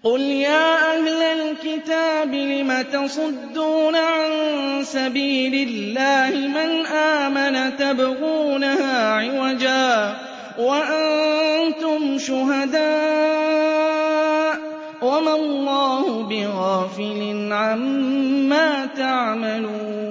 قُلْ يَا أَهْلَ الْكِتَابِ لِمَ تَصُدُّونَ عَن سَبِيلِ اللَّهِ مَنْ آمَنَ تَبْغُونَهَا عِوَجًا وَأَنتُمْ شُهَدَاءُ وَمَا اللَّهُ بِغَافِلٍ عَمَّا تَعْمَلُونَ